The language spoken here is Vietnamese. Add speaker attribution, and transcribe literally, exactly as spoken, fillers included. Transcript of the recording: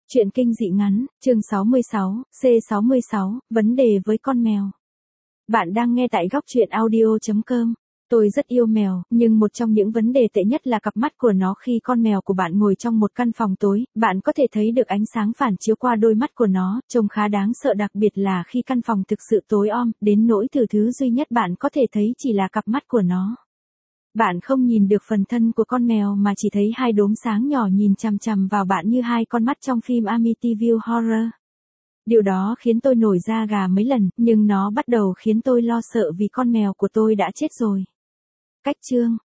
Speaker 1: Truyện kinh dị ngắn, chương sáu mươi sáu, C sáu mươi sáu, vấn đề với con mèo. Bạn đang nghe tại góc truyện audio chấm com. Tôi rất yêu mèo, nhưng một trong những vấn đề tệ nhất là cặp mắt của nó khi con mèo của bạn ngồi trong một căn phòng tối, bạn có thể thấy được ánh sáng phản chiếu qua đôi mắt của nó, trông khá đáng sợ đặc biệt là khi căn phòng thực sự tối om, đến nỗi từ thứ duy nhất bạn có thể thấy chỉ là cặp mắt của nó. Bạn không nhìn được phần thân của con mèo mà chỉ thấy hai đốm sáng nhỏ nhìn chằm chằm vào bạn như hai con mắt trong phim Amityville Horror. Điều đó khiến tôi nổi da gà mấy lần, nhưng nó bắt đầu khiến tôi lo sợ vì con mèo của tôi đã chết rồi. Cách chương.